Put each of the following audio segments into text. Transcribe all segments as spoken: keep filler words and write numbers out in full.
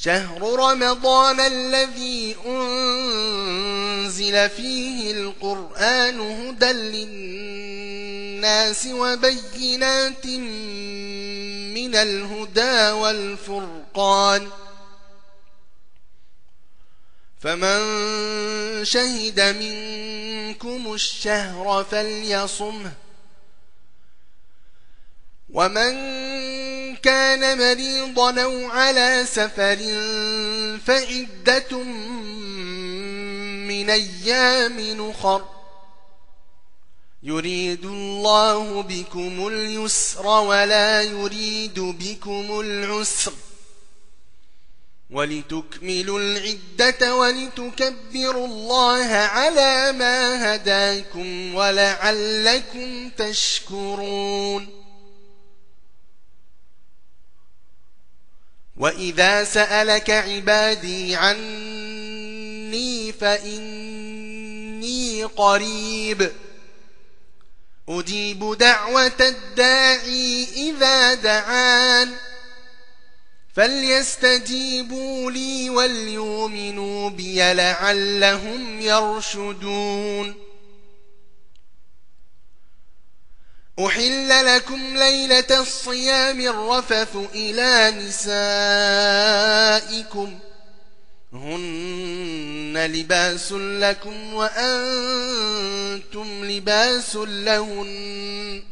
شهر رمضان الذي أنزل فيه القرآن هدى للناس وبينات من الهدى والفرقان فمن شهد منكم الشهر فليصمه ومن كان مريضا أو على سفر فعدة من أيام أخر يريد الله بكم اليسر ولا يريد بكم العسر ولتكملوا العدة ولتكبروا الله على ما هداكم ولعلكم تشكرون. وإذا سألك عبادي عني فإني قريب أجيب دعوة الداعي إذا دعان فليستجيبوا لي وليؤمنوا بي لعلهم يرشدون. أحل لكم ليلة الصيام الرفث إلى نسائكم هن لباس لكم وأنتم لباس لهن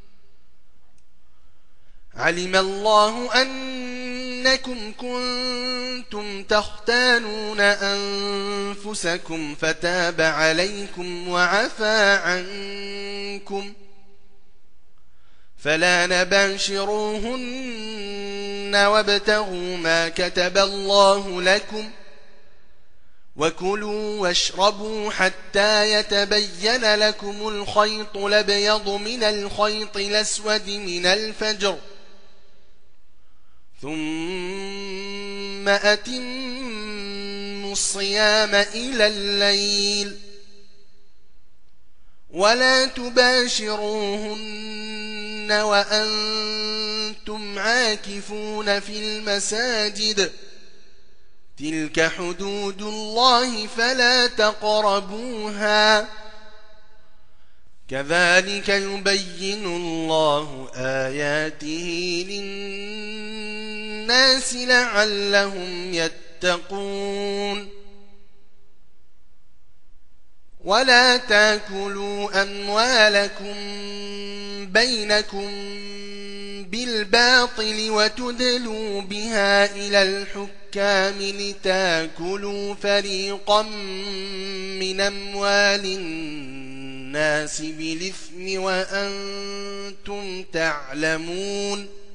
علم الله أنكم كنتم تختانون أنفسكم فتاب عليكم وعفى عنكم فلا نباشروهن وابتغوا ما كتب الله لكم وكلوا واشربوا حتى يتبين لكم الخيط الأبيض من الخيط الأسود من الفجر ثم أتموا الصيام إلى الليل ولا تباشروهن وأنتم عاكفون في المساجد تلك حدود الله فلا تقربوها كذلك يبين الله آياته للناس لعلهم يتقون. ولا تاكلوا أموالكم بينكم بالباطل وتدلوا بها إلى الحكام لتاكلوا فريقا من أموال الناس بالإثم وأنتم تعلمون.